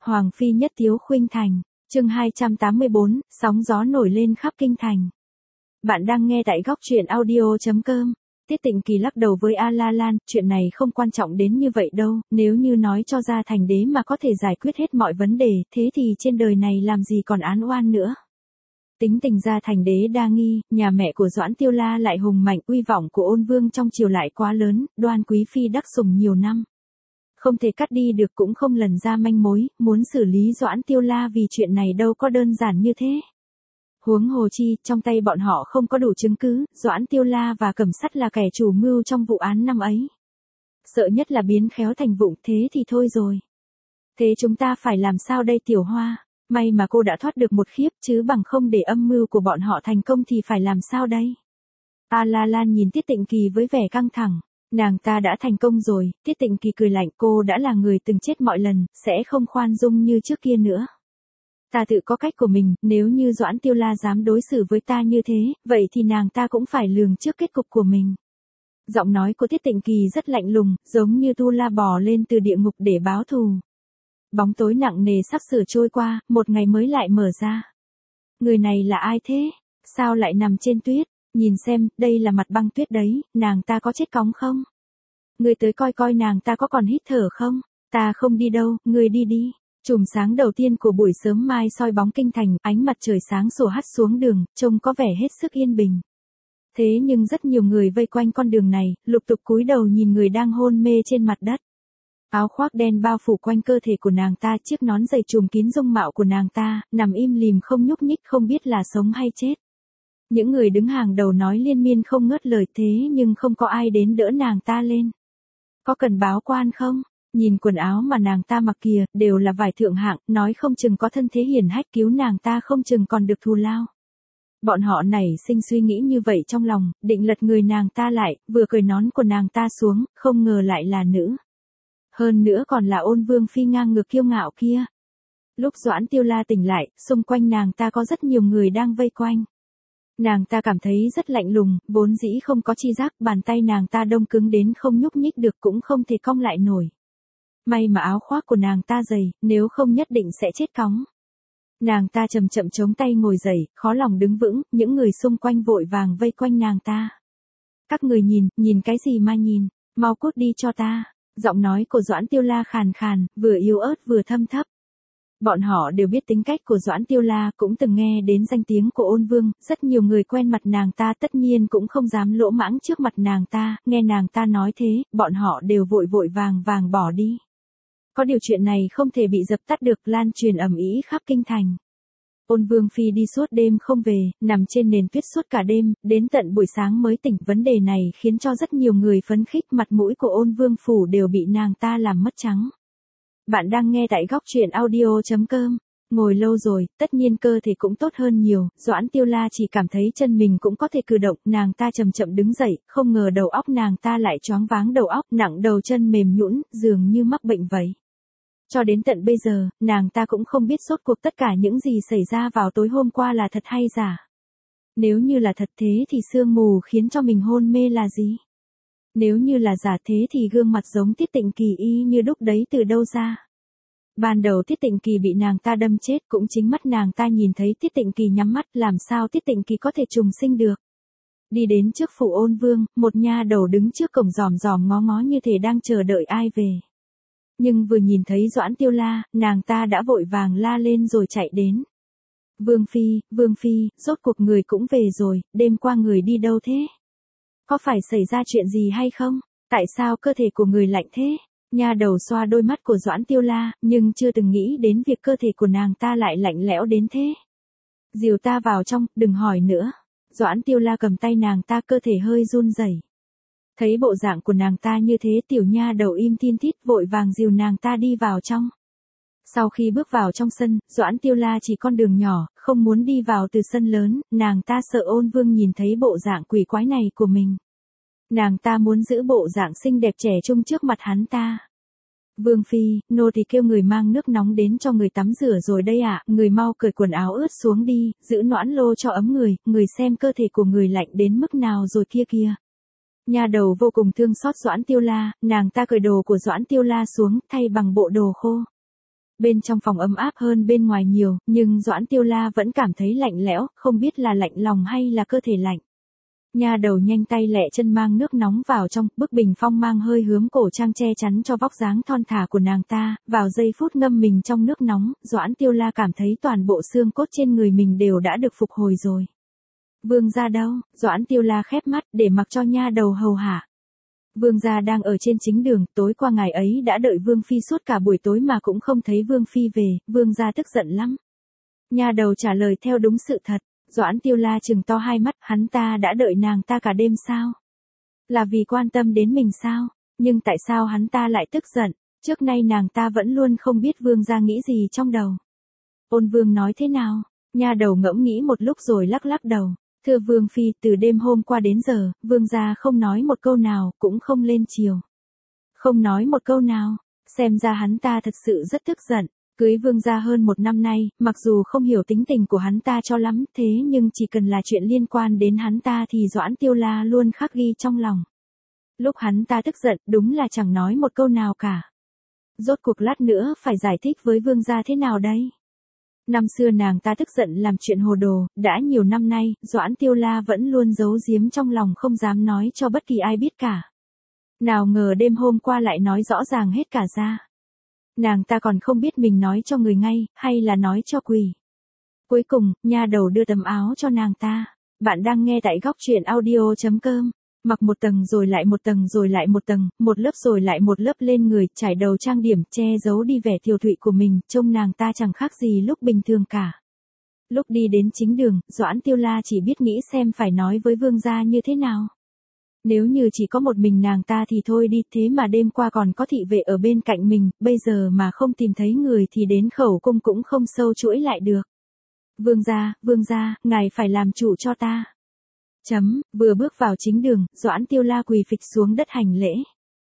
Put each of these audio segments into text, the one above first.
Hoàng phi nhất tiếu khuynh thành, chương 284, sóng gió nổi lên khắp kinh thành. Bạn đang nghe tại góc truyện audio.com. Tiết Tịnh Kỳ lắc đầu với A La Lan, chuyện này không quan trọng đến như vậy đâu, nếu như nói cho Gia Thành Đế mà có thể giải quyết hết mọi vấn đề, thế thì trên đời này làm gì còn án oan nữa. Tính tình Gia Thành Đế đa nghi, nhà mẹ của Doãn Tiêu La lại hùng mạnh, uy vọng của Ôn Vương trong triều lại quá lớn, Đoan Quý Phi đắc sủng nhiều năm. Không thể cắt đi được cũng không lần ra manh mối, muốn xử lý Doãn Tiêu La vì chuyện này đâu có đơn giản như thế. Huống hồ chi, trong tay bọn họ không có đủ chứng cứ, Doãn Tiêu La và Cẩm Sắt là kẻ chủ mưu trong vụ án năm ấy. Sợ nhất là biến khéo thành vụng, thế thì thôi rồi. Thế chúng ta phải làm sao đây Tiểu Hoa? May mà cô đã thoát được một khiếp, chứ bằng không để âm mưu của bọn họ thành công thì phải làm sao đây? A La Lan nhìn Tiết Tịnh Kỳ với vẻ căng thẳng. Nàng ta đã thành công rồi, Tiết Tịnh Kỳ cười lạnh, cô đã là người từng chết mọi lần, sẽ không khoan dung như trước kia nữa. Ta tự có cách của mình, nếu như Doãn Tiêu La dám đối xử với ta như thế, vậy thì nàng ta cũng phải lường trước kết cục của mình. Giọng nói của Tiết Tịnh Kỳ rất lạnh lùng, giống như Tu La bò lên từ địa ngục để báo thù. Bóng tối nặng nề sắp sửa trôi qua, một ngày mới lại mở ra. Người này là ai thế? Sao lại nằm trên tuyết? Nhìn xem, đây là mặt băng tuyết đấy, nàng ta có chết cóng không? Ngươi tới coi coi nàng ta có còn hít thở không? Ta không đi đâu, ngươi đi đi. Chùm sáng đầu tiên của buổi sớm mai soi bóng kinh thành, ánh mặt trời sáng sủa hắt xuống đường, trông có vẻ hết sức yên bình. Thế nhưng rất nhiều người vây quanh con đường này, lục tục cúi đầu nhìn người đang hôn mê trên mặt đất. Áo khoác đen bao phủ quanh cơ thể của nàng ta, chiếc nón dày trùm kín dung mạo của nàng ta, nằm im lìm không nhúc nhích không biết là sống hay chết. Những người đứng hàng đầu nói liên miên không ngớt lời thế nhưng không có ai đến đỡ nàng ta lên. Có cần báo quan không? Nhìn quần áo mà nàng ta mặc kìa, đều là vải thượng hạng, nói không chừng có thân thế hiển hách cứu nàng ta không chừng còn được thù lao. Bọn họ nảy sinh suy nghĩ như vậy trong lòng, định lật người nàng ta lại, vừa cởi nón của nàng ta xuống, không ngờ lại là nữ. Hơn nữa còn là Ôn Vương Phi ngang ngược kiêu ngạo kia. Lúc Doãn Tiêu La tỉnh lại, xung quanh nàng ta có rất nhiều người đang vây quanh. Nàng ta cảm thấy rất lạnh lùng, vốn dĩ không có chi giác, bàn tay nàng ta đông cứng đến không nhúc nhích được cũng không thể cong lại nổi. May mà áo khoác của nàng ta dày, nếu không nhất định sẽ chết cóng. Nàng ta chậm chậm chống tay ngồi dậy, khó lòng đứng vững, những người xung quanh vội vàng vây quanh nàng ta. Các người nhìn cái gì mà nhìn, mau cút đi cho ta. Giọng nói của Doãn Tiêu La khàn khàn, vừa yếu ớt vừa thâm thấp. Bọn họ đều biết tính cách của Doãn Tiêu La, cũng từng nghe đến danh tiếng của Ôn Vương, rất nhiều người quen mặt nàng ta tất nhiên cũng không dám lỗ mãng trước mặt nàng ta, nghe nàng ta nói thế, bọn họ đều vội vội vàng bỏ đi. Có điều chuyện này không thể bị dập tắt được, lan truyền ầm ĩ khắp kinh thành. Ôn Vương Phi đi suốt đêm không về, nằm trên nền tuyết suốt cả đêm, đến tận buổi sáng mới tỉnh. Vấn đề này khiến cho rất nhiều người phấn khích, mặt mũi của Ôn Vương Phủ đều bị nàng ta làm mất trắng. Bạn đang nghe tại góc truyện audio.com. Ngồi lâu rồi, tất nhiên cơ thể cũng tốt hơn nhiều, Doãn Tiêu La chỉ cảm thấy chân mình cũng có thể cử động, nàng ta chậm chậm đứng dậy, không ngờ đầu óc nàng ta lại choáng váng đầu óc, nặng đầu chân mềm nhũn, dường như mắc bệnh vậy. Cho đến tận bây giờ, nàng ta cũng không biết rốt cuộc tất cả những gì xảy ra vào tối hôm qua là thật hay giả. Nếu như là thật thế thì sương mù khiến cho mình hôn mê là gì? Nếu như là giả thế thì gương mặt giống Tiết Tịnh Kỳ y như đúc đấy từ đâu ra? Ban đầu Tiết Tịnh Kỳ bị nàng ta đâm chết cũng chính mắt nàng ta nhìn thấy Tiết Tịnh Kỳ nhắm mắt, làm sao Tiết Tịnh Kỳ có thể trùng sinh được? Đi đến trước phủ Ôn Vương, một nha đầu đứng trước cổng ròm ròm ngó ngó như thể đang chờ đợi ai về. Nhưng vừa nhìn thấy Doãn Tiêu La, nàng ta đã vội vàng la lên rồi chạy đến. Vương Phi, rốt cuộc người cũng về rồi, đêm qua người đi đâu thế? Có phải xảy ra chuyện gì hay không? Tại sao cơ thể của người lạnh thế? Nha đầu xoa đôi mắt của Doãn Tiêu La, nhưng chưa từng nghĩ đến việc cơ thể của nàng ta lại lạnh lẽo đến thế. Dìu ta vào trong, đừng hỏi nữa. Doãn Tiêu La cầm tay nàng ta, cơ thể hơi run rẩy. Thấy bộ dạng của nàng ta như thế, tiểu nha đầu im tin tít vội vàng dìu nàng ta đi vào trong. Sau khi bước vào trong sân, Doãn Tiêu La chỉ con đường nhỏ, không muốn đi vào từ sân lớn, nàng ta sợ Ôn Vương nhìn thấy bộ dạng quỷ quái này của mình. Nàng ta muốn giữ bộ dạng xinh đẹp trẻ trung trước mặt hắn ta. Vương Phi, nô thì kêu người mang nước nóng đến cho người tắm rửa rồi đây ạ, người mau cởi quần áo ướt xuống đi, giữ noãn lô cho ấm người xem cơ thể của người lạnh đến mức nào rồi kia kìa. Nha đầu vô cùng thương xót Doãn Tiêu La, nàng ta cởi đồ của Doãn Tiêu La xuống, thay bằng bộ đồ khô. Bên trong phòng ấm áp hơn bên ngoài nhiều, nhưng Doãn Tiêu La vẫn cảm thấy lạnh lẽo, không biết là lạnh lòng hay là cơ thể lạnh. Nha đầu nhanh tay lẹ chân mang nước nóng vào trong, bức bình phong mang hơi hướng cổ trang che chắn cho vóc dáng thon thả của nàng ta, vào giây phút ngâm mình trong nước nóng, Doãn Tiêu La cảm thấy toàn bộ xương cốt trên người mình đều đã được phục hồi rồi. Vương gia đâu? Doãn Tiêu La khép mắt để mặc cho nha đầu hầu hạ. Vương gia đang ở trên chính đường, tối qua ngày ấy đã đợi Vương Phi suốt cả buổi tối mà cũng không thấy Vương Phi về, Vương gia tức giận lắm. Nha đầu trả lời theo đúng sự thật. Doãn Tiêu La trừng to hai mắt, hắn ta đã đợi nàng ta cả đêm sao? Là vì quan tâm đến mình sao? Nhưng tại sao hắn ta lại tức giận? Trước nay nàng ta vẫn luôn không biết Vương gia nghĩ gì trong đầu. Ôn Vương nói thế nào? Nha đầu ngẫm nghĩ một lúc rồi lắc lắc đầu. Thưa Vương Phi, từ đêm hôm qua đến giờ, Vương gia không nói một câu nào, cũng không lên chiều. Không nói một câu nào, xem ra hắn ta thật sự rất tức giận. Cưới Vương gia hơn 1 năm nay, mặc dù không hiểu tính tình của hắn ta cho lắm, thế nhưng chỉ cần là chuyện liên quan đến hắn ta thì Doãn Tiêu La luôn khắc ghi trong lòng. Lúc hắn ta tức giận, đúng là chẳng nói một câu nào cả. Rốt cuộc lát nữa phải giải thích với Vương gia thế nào đây? Năm xưa nàng ta tức giận làm chuyện hồ đồ, đã nhiều năm nay, Doãn Tiêu La vẫn luôn giấu giếm trong lòng không dám nói cho bất kỳ ai biết cả. Nào ngờ đêm hôm qua lại nói rõ ràng hết cả ra. Nàng ta còn không biết mình nói cho người ngay, hay là nói cho quỷ. Cuối cùng, nha đầu đưa tấm áo cho nàng ta. Bạn đang nghe tại góc truyện audio.com. Mặc một tầng rồi lại một tầng rồi lại một tầng, một lớp rồi lại một lớp lên người, trải đầu trang điểm, che giấu đi vẻ tiều tụy của mình, trông nàng ta chẳng khác gì lúc bình thường cả. Lúc đi đến chính đường, Doãn Tiêu La chỉ biết nghĩ xem phải nói với Vương gia như thế nào. Nếu như chỉ có một mình nàng ta thì thôi đi, thế mà đêm qua còn có thị vệ ở bên cạnh mình, bây giờ mà không tìm thấy người thì đến khẩu cung cũng không sâu chuỗi lại được. Vương gia, ngài phải làm chủ cho ta. Vừa bước vào chính đường, Doãn Tiêu La quỳ phịch xuống đất hành lễ.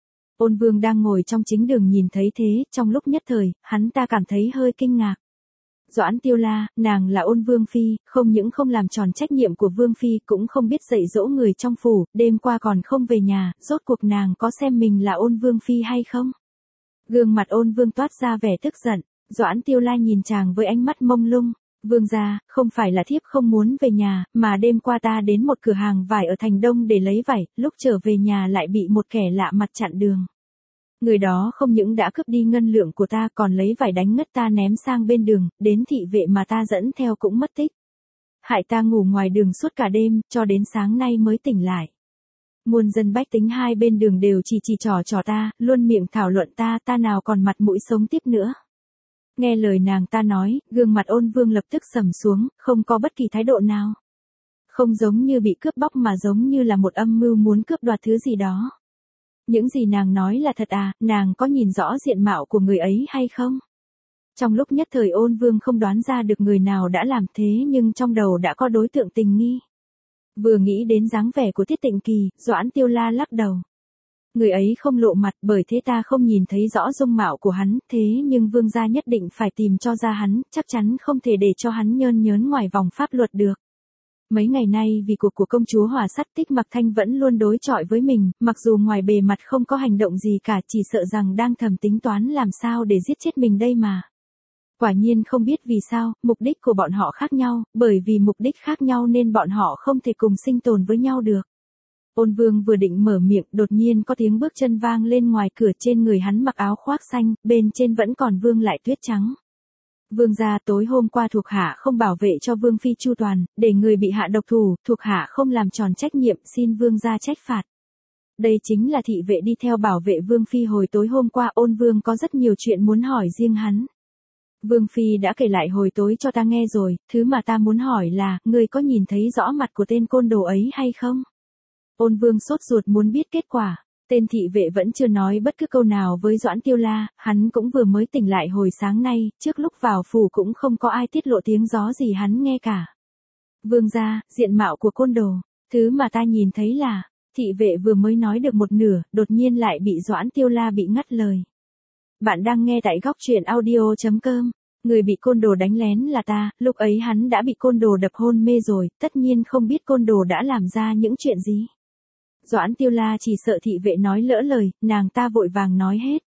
Ôn Vương đang ngồi trong chính đường nhìn thấy thế, trong lúc nhất thời, hắn ta cảm thấy hơi kinh ngạc. Doãn Tiêu La, nàng là Ôn Vương Phi, không những không làm tròn trách nhiệm của Vương Phi, cũng không biết dạy dỗ người trong phủ, đêm qua còn không về nhà, rốt cuộc nàng có xem mình là Ôn Vương Phi hay không? Gương mặt Ôn Vương toát ra vẻ tức giận, Doãn Tiêu La nhìn chàng với ánh mắt mông lung. Vương gia, không phải là thiếp không muốn về nhà, mà đêm qua ta đến một cửa hàng vải ở thành Đông để lấy vải, lúc trở về nhà lại bị một kẻ lạ mặt chặn đường. Người đó không những đã cướp đi ngân lượng của ta còn lấy vải đánh ngất ta ném sang bên đường, đến thị vệ mà ta dẫn theo cũng mất tích. Hại ta ngủ ngoài đường suốt cả đêm, cho đến sáng nay mới tỉnh lại. Muôn dân bách tính hai bên đường đều chỉ trò ta, luôn miệng thảo luận ta nào còn mặt mũi sống tiếp nữa. Nghe lời nàng ta nói, gương mặt Ôn Vương lập tức sầm xuống, không có bất kỳ thái độ nào. Không giống như bị cướp bóc mà giống như là một âm mưu muốn cướp đoạt thứ gì đó. Những gì nàng nói là thật à, nàng có nhìn rõ diện mạo của người ấy hay không? Trong lúc nhất thời Ôn Vương không đoán ra được người nào đã làm thế nhưng trong đầu đã có đối tượng tình nghi. Vừa nghĩ đến dáng vẻ của Tiết Tịnh Kỳ, Doãn Tiêu La lắc đầu. Người ấy không lộ mặt bởi thế ta không nhìn thấy rõ dung mạo của hắn, thế nhưng Vương gia nhất định phải tìm cho ra hắn, chắc chắn không thể để cho hắn nhơn nhớn ngoài vòng pháp luật được. Mấy ngày nay vì cuộc của công chúa Hỏa Sắt Tích Mặc Thanh vẫn luôn đối chọi với mình, mặc dù ngoài bề mặt không có hành động gì cả, chỉ sợ rằng đang thầm tính toán làm sao để giết chết mình đây mà. Quả nhiên không biết vì sao, mục đích của bọn họ khác nhau, bởi vì mục đích khác nhau nên bọn họ không thể cùng sinh tồn với nhau được. Ôn Vương vừa định mở miệng, đột nhiên có tiếng bước chân vang lên ngoài cửa, trên người hắn mặc áo khoác xanh, bên trên vẫn còn vương lại tuyết trắng. Vương gia, tối hôm qua thuộc hạ không bảo vệ cho Vương Phi chu toàn, để người bị hạ độc thủ, thuộc hạ không làm tròn trách nhiệm, xin Vương gia trách phạt. Đây chính là thị vệ đi theo bảo vệ Vương Phi hồi tối hôm qua. Ôn Vương có rất nhiều chuyện muốn hỏi riêng hắn. Vương Phi đã kể lại hồi tối cho ta nghe rồi, thứ mà ta muốn hỏi là, ngươi có nhìn thấy rõ mặt của tên côn đồ ấy hay không? Ôn Vương sốt ruột muốn biết kết quả. Tên thị vệ vẫn chưa nói bất cứ câu nào với Doãn Tiêu La, hắn cũng vừa mới tỉnh lại hồi sáng nay, trước lúc vào phủ cũng không có ai tiết lộ tiếng gió gì hắn nghe cả. Vương gia, diện mạo của côn đồ, thứ mà ta nhìn thấy là, thị vệ vừa mới nói được một nửa, đột nhiên lại bị Doãn Tiêu La bị ngắt lời. Bạn đang nghe tại góc truyện audio.com. Người bị côn đồ đánh lén là ta, lúc ấy hắn đã bị côn đồ đập hôn mê rồi, tất nhiên không biết côn đồ đã làm ra những chuyện gì. Doãn Tiêu La chỉ sợ thị vệ nói lỡ lời, nàng ta vội vàng nói hết.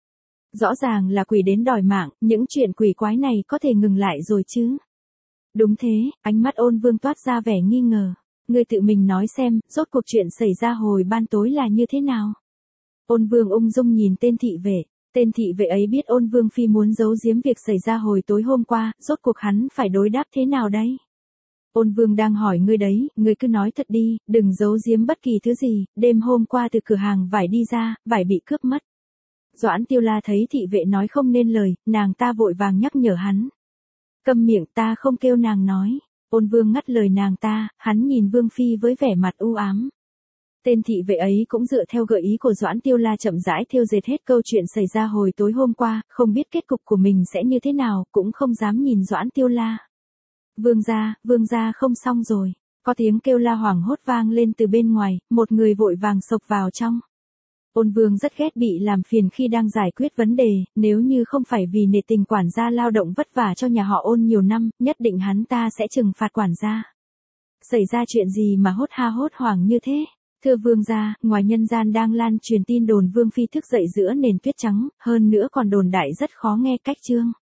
Rõ ràng là quỷ đến đòi mạng, những chuyện quỷ quái này có thể ngừng lại rồi chứ. Đúng thế, ánh mắt Ôn Vương toát ra vẻ nghi ngờ. Ngươi tự mình nói xem, rốt cuộc chuyện xảy ra hồi ban tối là như thế nào? Ôn Vương ung dung nhìn tên thị vệ. Tên thị vệ ấy biết Ôn Vương phi muốn giấu giếm việc xảy ra hồi tối hôm qua, rốt cuộc hắn phải đối đáp thế nào đấy? Ôn Vương đang hỏi ngươi đấy, ngươi cứ nói thật đi, đừng giấu giếm bất kỳ thứ gì, đêm hôm qua từ cửa hàng vải đi ra, vải bị cướp mất. Doãn Tiêu La thấy thị vệ nói không nên lời, nàng ta vội vàng nhắc nhở hắn. Câm miệng, ta không kêu nàng nói. Ôn Vương ngắt lời nàng ta, hắn nhìn Vương phi với vẻ mặt u ám. Tên thị vệ ấy cũng dựa theo gợi ý của Doãn Tiêu La chậm rãi thêu dệt hết câu chuyện xảy ra hồi tối hôm qua, không biết kết cục của mình sẽ như thế nào, cũng không dám nhìn Doãn Tiêu La. Vương gia không xong rồi. Có tiếng kêu la hoảng hốt vang lên từ bên ngoài, một người vội vàng xộc vào trong. Ôn Vương rất ghét bị làm phiền khi đang giải quyết vấn đề, nếu như không phải vì nể tình quản gia lao động vất vả cho nhà họ Ôn nhiều năm, nhất định hắn ta sẽ trừng phạt quản gia. Xảy ra chuyện gì mà hốt ha hốt hoảng như thế? Thưa vương gia, ngoài nhân gian đang lan truyền tin đồn Vương phi thức dậy giữa nền tuyết trắng, hơn nữa còn đồn đại rất khó nghe cách chương.